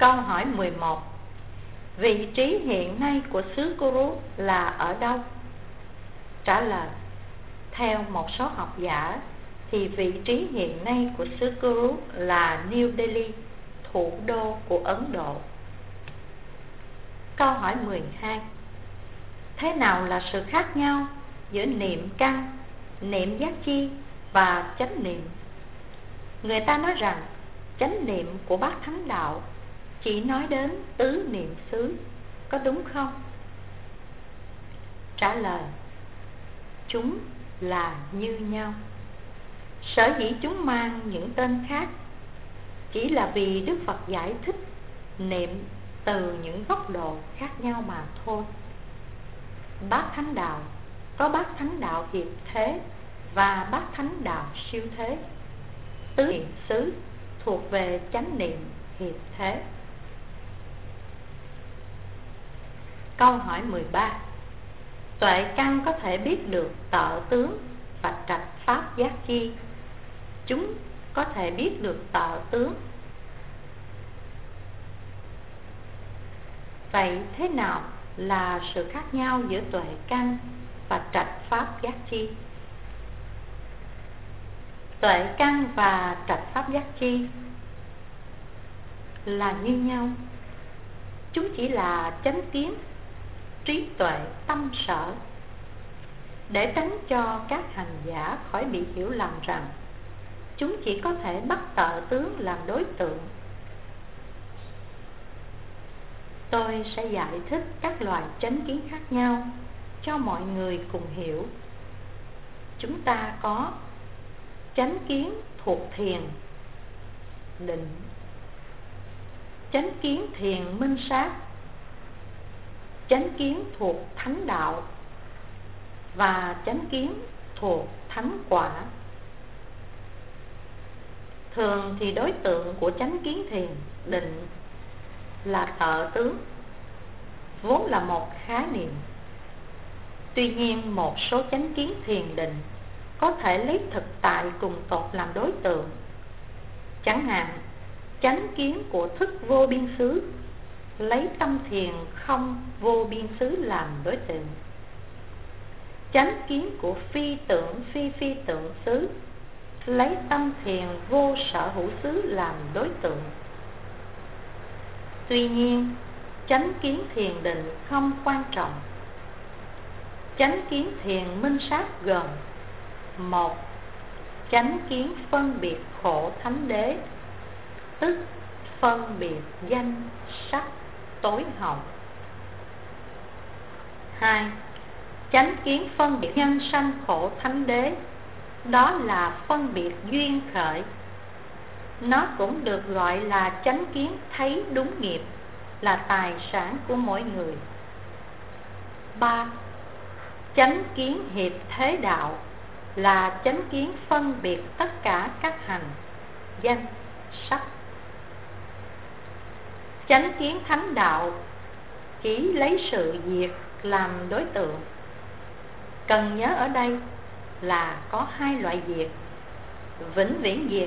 Câu hỏi 11. Vị trí hiện nay của xứ Kuru là ở đâu? Trả lời: theo một số học giả thì vị trí hiện nay của xứ Kuru là New Delhi, thủ đô của Ấn Độ. Câu hỏi 12. Thế nào là sự khác nhau giữa niệm căn, niệm giác chi và chánh niệm? Người ta nói rằng chánh niệm của Bát Thánh Đạo chỉ nói đến tứ niệm xứ, có đúng không? Trả lời: chúng là như nhau. Sở dĩ chúng mang những tên khác chỉ là vì Đức Phật giải thích niệm từ những góc độ khác nhau mà thôi. Bát Thánh Đạo có Bát Thánh Đạo hiệp thế và Bát Thánh Đạo siêu thế. Tứ niệm xứ thuộc về chánh niệm hiệp thế. Câu hỏi 13. Tuệ căn có thể biết được tợ tướng và trạch pháp giác chi. Chúng có thể biết được tợ tướng. Vậy thế nào là sự khác nhau giữa tuệ căn và trạch pháp giác chi? Tuệ căn và trạch pháp giác chi là như nhau. Chúng chỉ là chánh kiến, trí tuệ, tâm sở. Để tránh cho các hành giả khỏi bị hiểu lầm rằng chúng chỉ có thể bắt tợ tướng làm đối tượng, tôi sẽ giải thích các loại chánh kiến khác nhau cho mọi người cùng hiểu. Chúng ta có chánh kiến thuộc thiền, định, chánh kiến thiền minh sát, chánh kiến thuộc thánh đạo và chánh kiến thuộc thánh quả. Thường thì đối tượng của chánh kiến thiền, định là tợ tướng, vốn là một khái niệm. Tuy nhiên một số chánh kiến thiền định có thể lấy thực tại cùng tột làm đối tượng. Chẳng hạn chánh kiến của thức vô biên xứ lấy tâm thiền không vô biên xứ làm đối tượng. Chánh kiến của phi tưởng phi phi tưởng xứ lấy tâm thiền vô sở hữu xứ làm đối tượng. Tuy nhiên chánh kiến thiền định không quan trọng. Chánh kiến thiền minh sát gồm: 1. Chánh kiến phân biệt khổ thánh đế, tức phân biệt danh sắc tối hậu. 2. Chánh kiến phân biệt nhân sanh khổ thánh đế, đó là phân biệt duyên khởi. Nó cũng được gọi là chánh kiến thấy đúng nghiệp, là tài sản của mỗi người. 3. Chánh kiến hiệp thế đạo, là chánh kiến phân biệt tất cả các hành, danh, sắc. Chánh kiến thánh đạo chỉ lấy sự diệt làm đối tượng. Cần nhớ ở đây là có hai loại diệt: vĩnh viễn diệt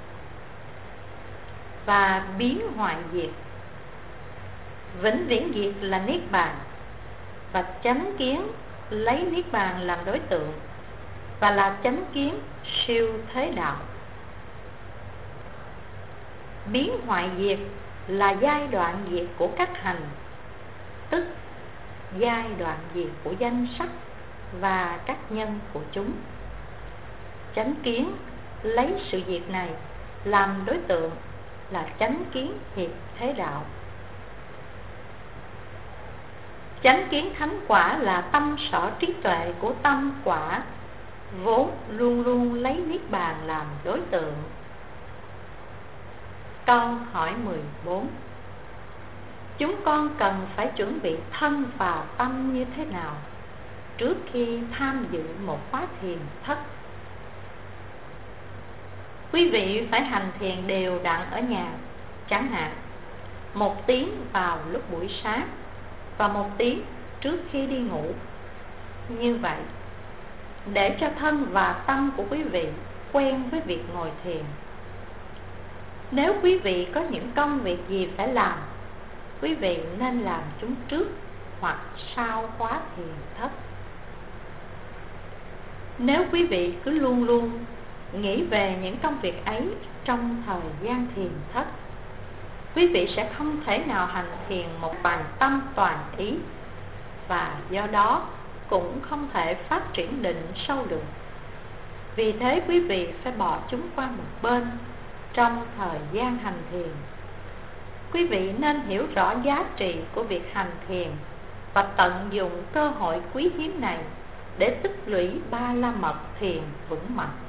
và biến hoại diệt. Vĩnh viễn diệt là niết bàn, và chánh kiến lấy niết bàn làm đối tượng, và là chánh kiến siêu thế đạo. Biến hoại diệt là giai đoạn diệt của các hành, tức giai đoạn diệt của danh sắc và các nhân của chúng. Chánh kiến lấy sự diệt này làm đối tượng là chánh kiến hiệp thế đạo. Chánh kiến thánh quả là tâm sở trí tuệ của tâm quả, vốn luôn luôn lấy niết bàn làm đối tượng. Câu hỏi 14. Chúng con cần phải chuẩn bị thân và tâm như thế nào trước khi tham dự một khóa thiền thất? Quý vị phải hành thiền đều đặn ở nhà, chẳng hạn 1 tiếng vào lúc buổi sáng và 1 tiếng trước khi đi ngủ. Như vậy, để cho thân và tâm của quý vị quen với việc ngồi thiền. Nếu quý vị có những công việc gì phải làm, quý vị nên làm chúng trước hoặc sau khóa thiền thất. Nếu quý vị cứ luôn luôn nghĩ về những công việc ấy trong thời gian thiền thất, quý vị sẽ không thể nào hành thiền một toàn tâm toàn ý, và do đó cũng không thể phát triển định sâu được. Vì thế quý vị phải bỏ chúng qua một bên trong thời gian hành thiền. Quý vị nên hiểu rõ giá trị của việc hành thiền và tận dụng cơ hội quý hiếm này để tích lũy ba la mật thiền vững mạnh.